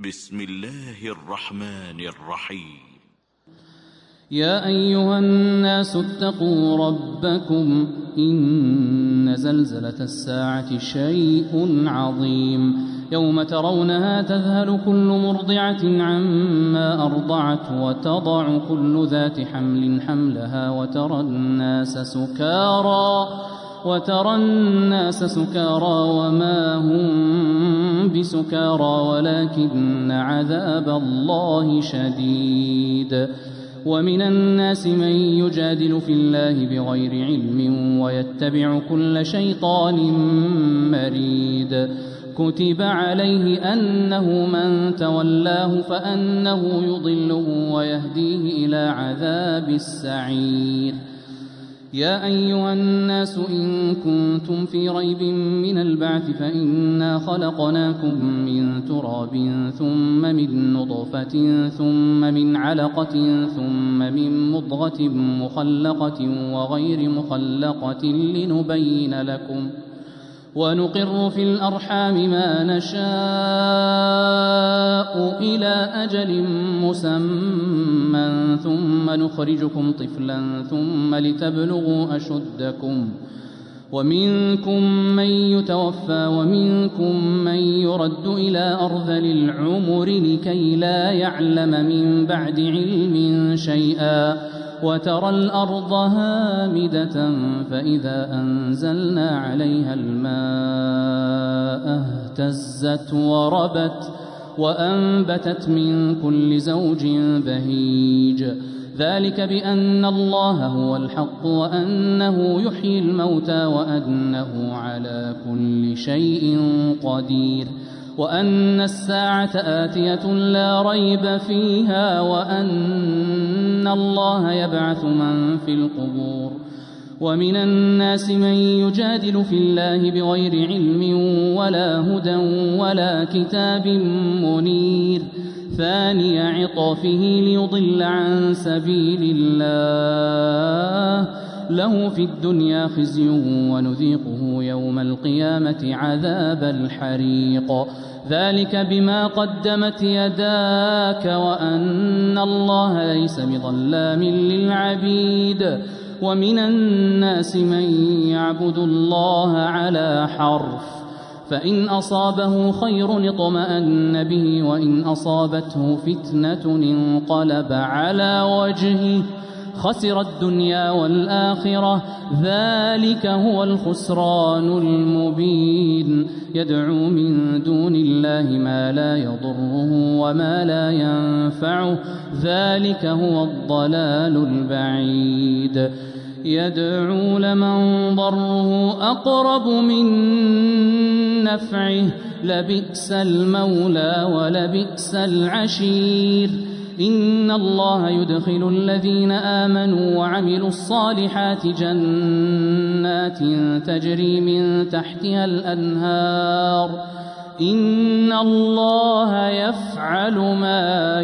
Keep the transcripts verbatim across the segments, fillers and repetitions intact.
بسم الله الرحمن الرحيم. يا أيها الناس اتقوا ربكم إن زلزلة الساعة شيء عظيم يوم ترونها تذهل كل مرضعة عما أرضعت وتضع كل ذات حمل حملها وترى الناس سكارى وترى الناس سكارى وما هم بسكارى ولكن عذاب الله شديد. ومن الناس من يجادل في الله بغير علم ويتبع كل شيطان مريد. كتب عليه أنه من تولاه فأنه يضله ويهديه إلى عذاب السعير. يا أيها الناس إن كنتم في ريب من البعث فإنا خلقناكم من تراب ثم من نطفة ثم من علقة ثم من مضغة مخلقة وغير مخلقة لنبين لكم ونقر في الأرحام ما نشاء إلى أجل مسمى ثم نخرجكم طفلا ثم لتبلغوا أشدكم ومنكم من يتوفى ومنكم من يرد إلى أرذل العمر لكي لا يعلم من بعد علم شيئا. وترى الأرض هامدة فإذا أنزلنا عليها الماء اهتزت وربت وأنبتت من كل زوج بهيج. ذلك بأن الله هو الحق وأنه يحيي الموتى وأنه على كل شيء قدير وأن الساعة آتية لا ريب فيها وأن الله يبعث من في القبور. ومن الناس من يجادل في الله بغير علم ولا هدى ولا كتاب منير ثاني عطفه ليضل عن سبيل الله له في الدنيا خزي ونذيقه يوم القيامة عذاب الحريق. ذلك بما قدمت يداك وأن الله ليس بظلام للعبيد. ومن الناس من يعبد الله على حرف فإن أصابه خير اطمأن به وإن أصابته فتنة انقلب على وجهه خسر الدنيا والآخرة ذلك هو الخسران المبين. يدعو من دون الله ما لا يضره وما لا ينفعه ذلك هو الضلال البعيد. يدعو لمن ضره أقرب من نفعه لبئس المولى ولبئس العشير. إن الله يدخل الذين آمنوا وعملوا الصالحات جنات تجري من تحتها الأنهار إن الله يفعل ما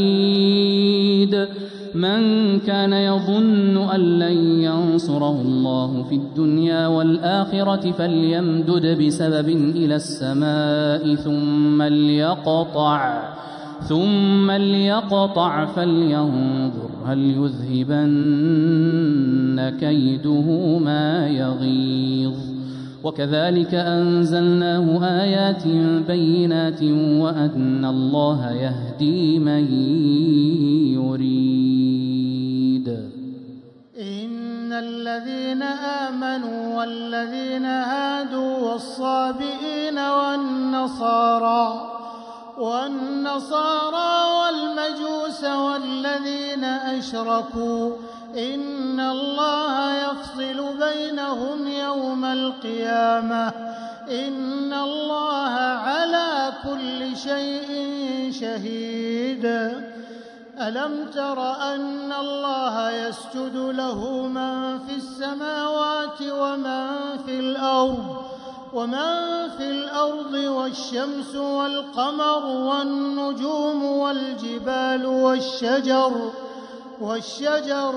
يريد. من كان يظن أن لن ينصره الله في الدنيا والآخرة فليمدد بسبب إلى السماء ثم ليقطع ثم ليقطع فلينظر هل يذهبن كيده ما يغيظ. وكذلك أنزلناه آيات بينات وأن الله يهدي من يريد. إن الذين آمنوا والذين هادوا والصابئين والنصارى والنصارى والمجوس والذين أشركوا إن الله يفصل بينهم يوم القيامة إن الله على كل شيء شهيد. ألم تر أن الله يسجد له من في السماوات ومن في الأرض ومن في الأرض والشمس والقمر والنجوم والجبال والشجر والشجر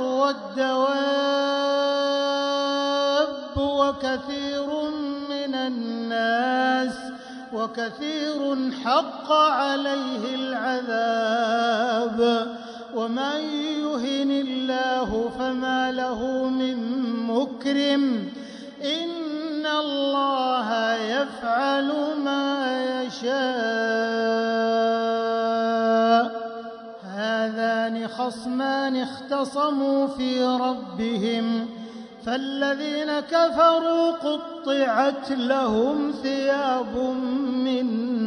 والدواب وكثير من الناس وكثير حق عليه العذاب. ومن يهن الله فما له من مكرم، إن الله يفعل ما يشاء. هذان خصمان اختصموا في ربهم، فالذين كفروا قطعت لهم ثياب من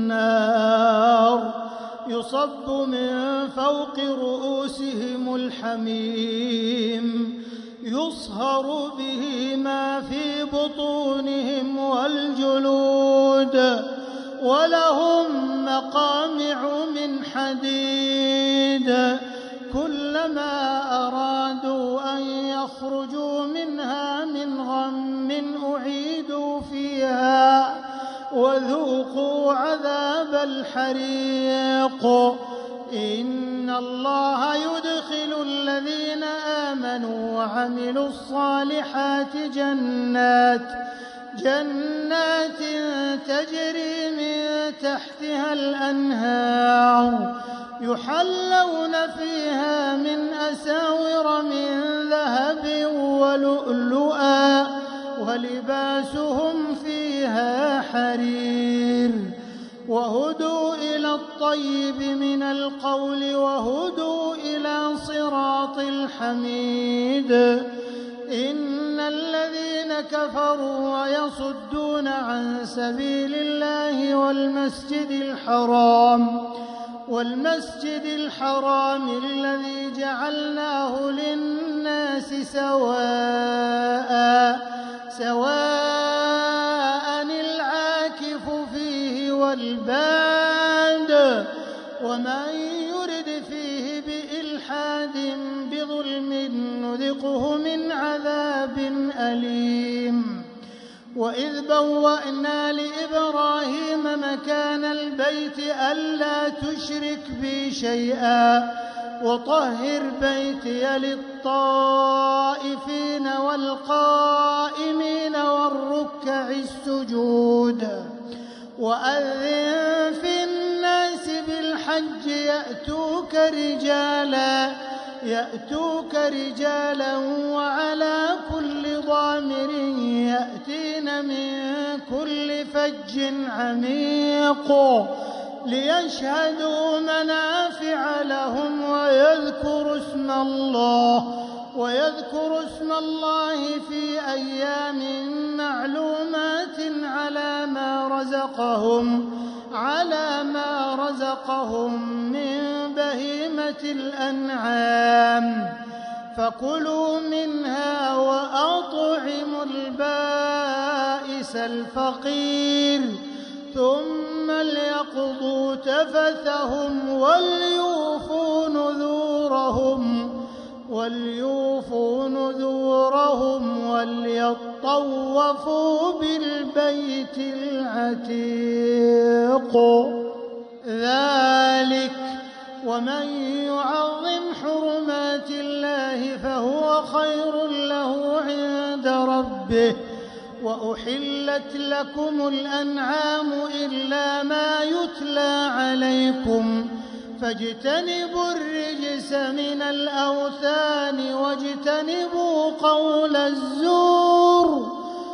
نار يصب من فوق رؤوسهم الحميم، يصهر به ما في بطونهم والجلود، ولهم مقامع من حديد، كلما أرادوا أن يخرجوا منها من غم أعيدوا فيها وذوقوا عذاب الحريق. إن الله يدخل الذين آمنوا وعملوا الصالحات جنات جنات تجري من تحتها الأنهار، يحلون فيها من أساور من ذهب ولؤلؤا، ولباسهم فيها حرير. وهدوا إلى الطيب من القول وهدوا إلى صراط الحميد. إن الذين كفروا ويصدون عن سبيل الله والمسجد الحرام والمسجد الحرام الذي جعلناه للناس سواء سواء العاكف فيه والباد، ومن يرد فيه بإلحاد بظلم نذقه من عذاب أليم. وإذ بوأنا لإبراهيم مكان البيت ألا تشرك بي شيئا وطهر بيتي للطائفين والقائمين والركع السجود. وأذن في الناس بالحج يأتوك رجالا يأتوك رجالا وعلى كل ضامر يأتين من كل فج عميق ليشهدوا منافع لهم ويذكروا اسم الله ويذكروا اسم الله في أيام معلومات على ما رزقهم على ما رزقهم من بهيمة الأنعام، فكلوا منها وأطعموا البائس الفقير، ثم ليقضوا تفثهم وليوفوا نذورهم وليوفوا نذورهم وليطوفوا بالبيت العتيق. ذلك ومن يعظم حرمات الله فهو خير له عند ربه. وأحلت لكم الأنعام إلا ما يتلى عليكم، فاجتنبوا الرجس من الأوثان واجتنبوا قول الزور،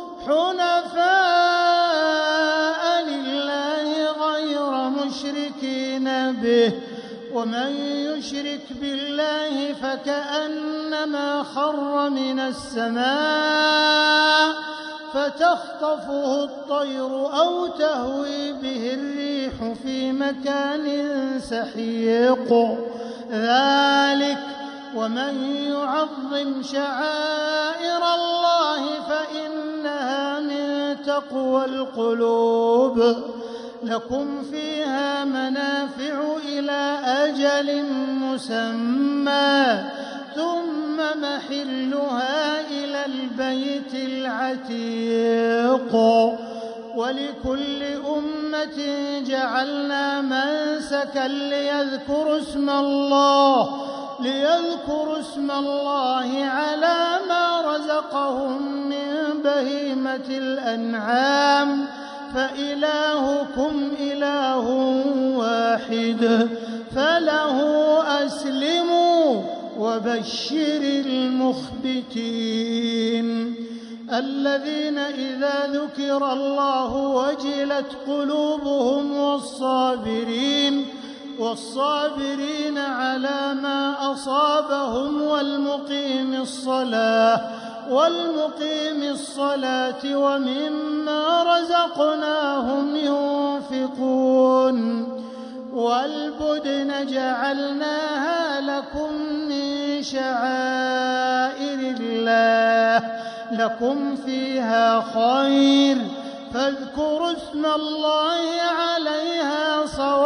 حنفاء لله غير مشركين به. ومن يشرك بالله فكأنما خر من السماء فتخطفه الطير أو تهوي به الريح في مكان سحيق. ذلك ومن يعظم شعائر الله فإنها من تقوى القلوب. لكم فيها منافع إلى أجل مسمى ثم محلها إلى البيت العتيق. ولكل أمة جعلنا منسكا ليذكروا اسم الله ليذكروا اسم الله على ما رزقهم من بهيمة الأنعام، فإلهكم إله واحد فله أسلموا وبشر المخبتين الذين إذا ذكر الله وجلت قلوبهم والصابرين والصابرين على ما أصابهم والمقيم الصلاة والمقيم الصلاة ومما رزقناهم ينفقون والبدن جعلناها لكم من شعائر الله لكم فيها خير فاذكروا اسم الله عليها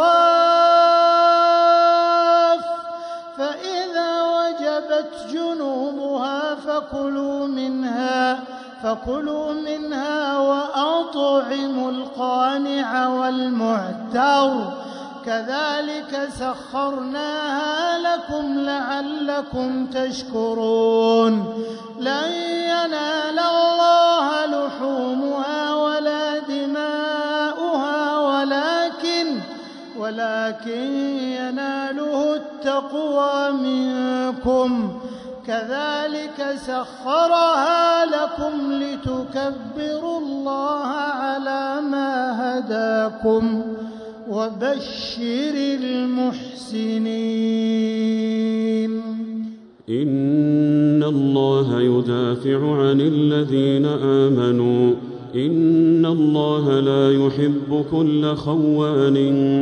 صواف فإذا وجبت جنوبها فكلوا منها فكلوا منها وأطعموا القانع والمعتر كذلك سخرناها لكم لعلكم تشكرون لن ينال الله لحومها ولا دماؤها ولكن ولكن يناله التقوى منكم كذلك سخرها لكم لتكبروا الله على ما هداكم وبشر المحسنين إن الله يدافع عن الذين آمنوا إن الله لا يحب كل خوان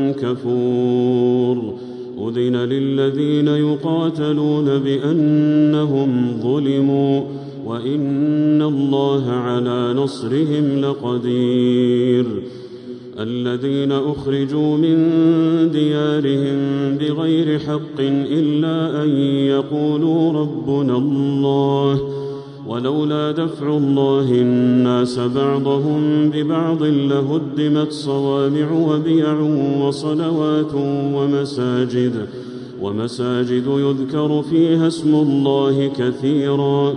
كفور أذن للذين يقاتلون بأنهم ظلموا وإن الله على نصرهم لقدير الذين أخرجوا من ديارهم بغير حق إلا أن يقولوا ربنا الله ولولا دفع الله الناس بعضهم ببعض لهدمت صوامع وبيع وصلوات ومساجد ومساجد يذكر فيها اسم الله كثيرا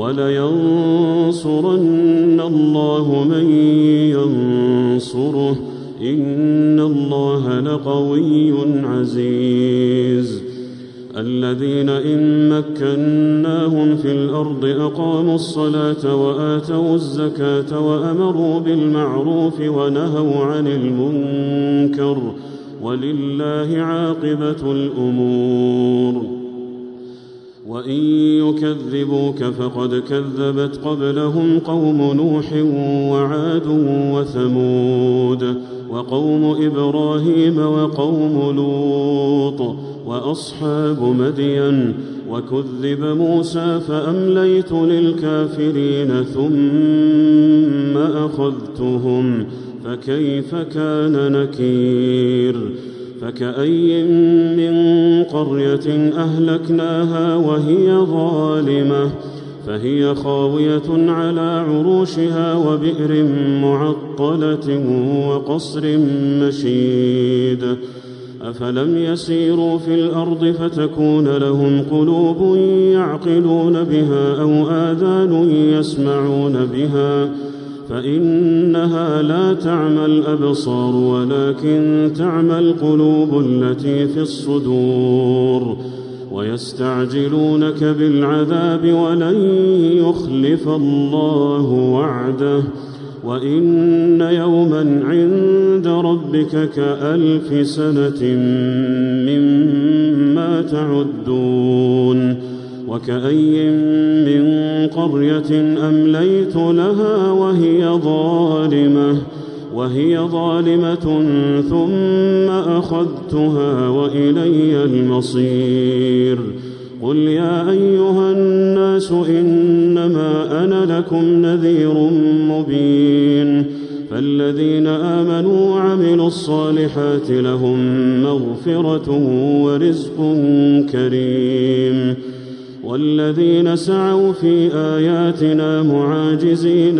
ولينصرن الله من ينصره إن الله لقوي عزيز الذين إن مكناهم في الأرض أقاموا الصلاة وآتوا الزكاة وأمروا بالمعروف ونهوا عن المنكر ولله عاقبة الأمور وإن يكذبوك فقد كذبت قبلهم قوم نوح وعاد وثمود وقوم إبراهيم وقوم لوط وأصحاب مدين وكذب موسى فأمليت للكافرين ثم أخذتهم فكيف كان نكير فكأي من قرية أهلكناها وهي ظالمة فهي خاوية على عروشها وبئر معطلة وقصر مشيد أفلم يسيروا في الأرض فتكون لهم قلوب يعقلون بها أو آذان يسمعون بها فإنها لا تعمى الأبصار ولكن تعمى القلوب التي في الصدور ويستعجلونك بالعذاب ولن يخلف الله وعده وإن يوما عند ربك كألف سنة مما تعدون وكأي من قرية أمليت لها وهي ظالمة وهي ظالمة ثم أخذتها وإلي المصير قل يا أيها الناس إنما أنا لكم نذير مبين فالذين آمنوا وعملوا الصالحات لهم مغفرة ورزق كريم والذين سعوا في آياتنا معاجزين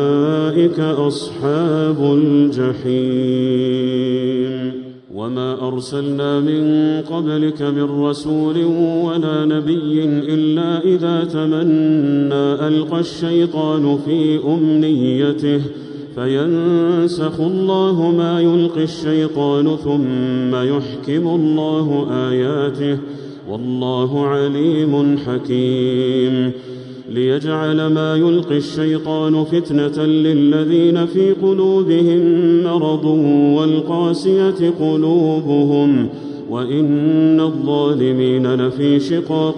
أولئك أصحاب الجحيم وما أرسلنا من قبلك من رسول ولا نبي إلا إذا تمنى ألقى الشيطان في أمنيته فينسخ الله ما يلقي الشيطان ثم يحكم الله آياته والله عليم حكيم ليجعل ما يلقي الشيطان فتنة للذين في قلوبهم مرض والقاسية قلوبهم وإن الظالمين لفي شقاق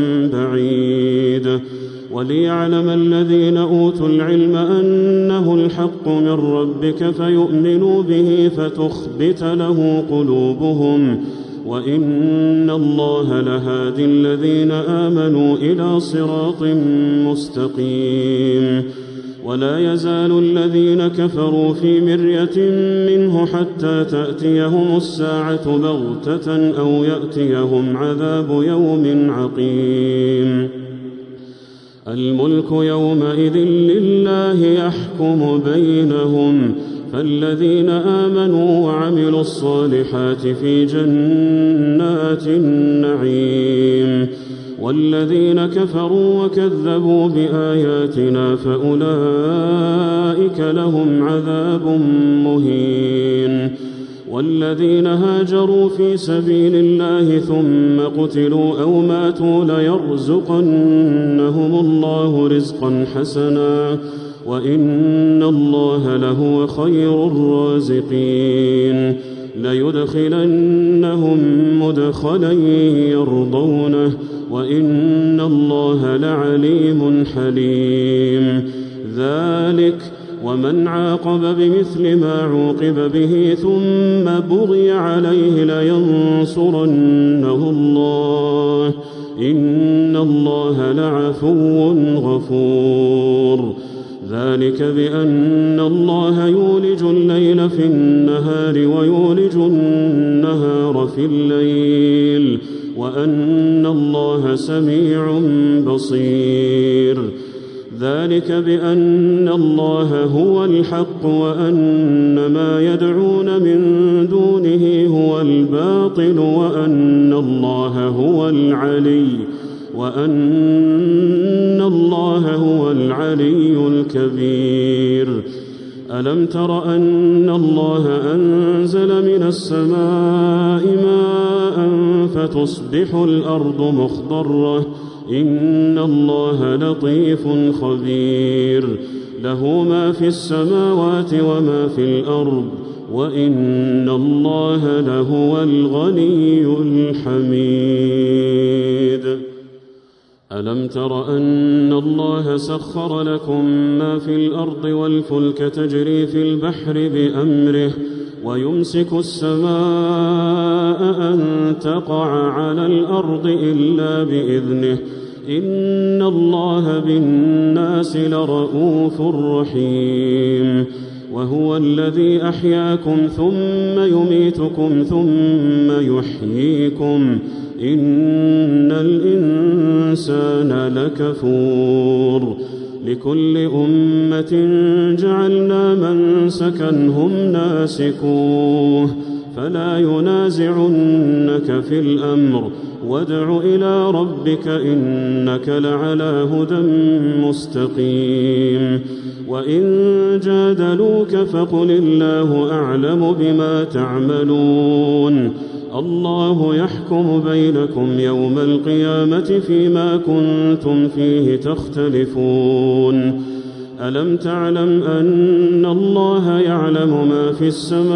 بعيد وليعلم الذين أوتوا العلم أنه الحق من ربك فيؤمنوا به فتخبت له قلوبهم وإن الله لهادي الذين آمنوا إلى صراط مستقيم ولا يزال الذين كفروا في مرية منه حتى تأتيهم الساعة بغتة أو يأتيهم عذاب يوم عقيم الملك يومئذ لله يحكم بينهم فالذين آمنوا وعملوا الصالحات في جنات النعيم والذين كفروا وكذبوا بآياتنا فأولئك لهم عذاب مهين والذين هاجروا في سبيل الله ثم قتلوا أو ماتوا ليرزقنهم الله رزقا حسنا وإن الله لهو خير الرازقين ليدخلنهم مدخلا يرضونه وإن الله لعليم حليم ذلك ومن عاقب بمثل ما عوقب به ثم بغي عليه لينصرنه الله إن الله لعفو غفور ذلك بأن الله يولج الليل في النهار ويولج النهار في الليل وأن الله سميع بصير ذلك بأن الله هو الحق وأن ما يدعون من دونه هو الباطل وأن الله هو العلي وأن الله هو العلي الكبير ألم تر أن الله أنزل من السماء ماء فتصبح الأرض مخضرة إن الله لطيف خبير له ما في السماوات وما في الأرض وإن الله لهو الغني الحميد ألم تر أن الله سخر لكم ما في الأرض والفلك تجري في البحر بأمره ويمسك السماء أن تقع على الأرض إلا بإذنه إن الله بالناس لرءوف رحيم وهو الذي أحياكم ثم يميتكم ثم يحييكم إن الإنسان لكفور لكل أمة جعلنا منسكا هم ناسكوه فلا ينازعنك في الأمر وادع إلى ربك إنك لعلى هدى مستقيم وإن جادلوك فقل الله أعلم بما تعملون الله يحكم بينكم يوم القيامة فيما كنتم فيه تختلفون ألم تعلم أن الله يعلم ما في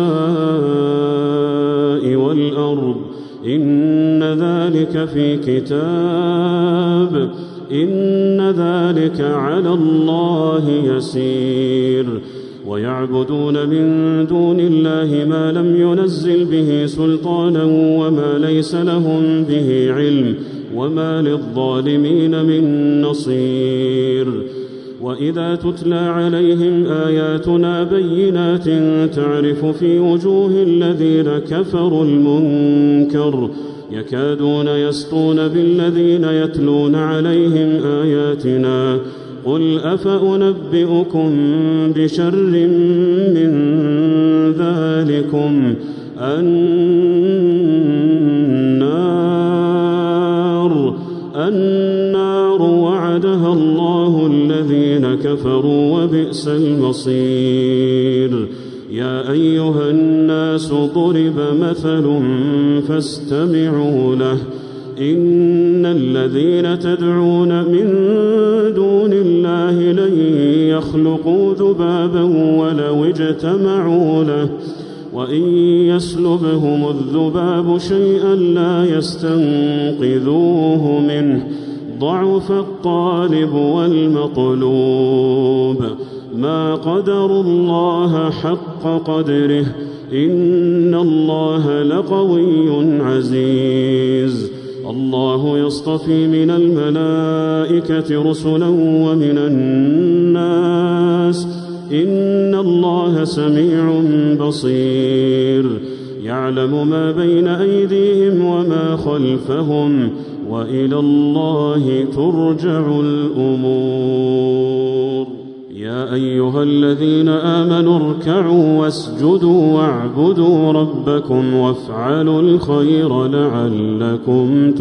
السماء والأرض إن ذلك في كتاب إن ذلك على الله يسير ويعبدون من دون الله ما لم ينزل به سلطانا وما ليس لهم به علم وما للظالمين من نصير وإذا تتلى عليهم آياتنا بينات تعرف في وجوه الذين كفروا المنكر يكادون يسطون بالذين يتلون عليهم آياتنا قل أفأنبئكم بشر من ذلكم النار النار وعدها الله الذين كفروا وبئس المصير. يا أيها الناس ضرب مثل فاستمعوا له إن الذين تدعون من دون الله لن يخلقوا ذبابا ولو اجتمعوا له وإن يسلبهم الذباب شيئا لا يستنقذوه منه ضعف الطالب والمطلوب ما قدروا الله حق قدره إن الله لقوي عزيز. الله يصطفي من الملائكة رسلا ومن الناس إن الله سميع بصير. يعلم ما بين أيديهم وما خلفهم وإلى الله ترجع الأمور. يا أيها الذين آمنوا اركعوا واسجدوا واعبدوا ربكم وافعلوا الخير لعلكم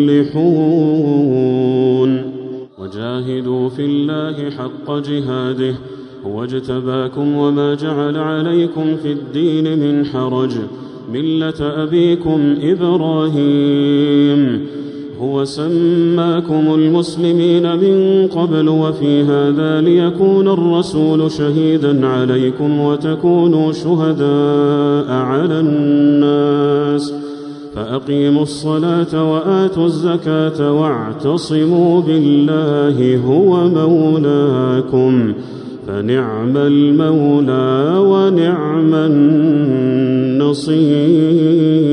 تفلحون. وجاهدوا في الله حق جهاده هو اجتباكم وما جعل عليكم في الدين من حرج ملة أبيكم إبراهيم هو سماكم المسلمين من قبل وفي هذا ليكون الرسول شهيدا عليكم وتكونوا شهداء على الناس فأقيموا الصلاة وآتوا الزكاة واعتصموا بالله هو مولاكم فنعم المولى ونعم النصير.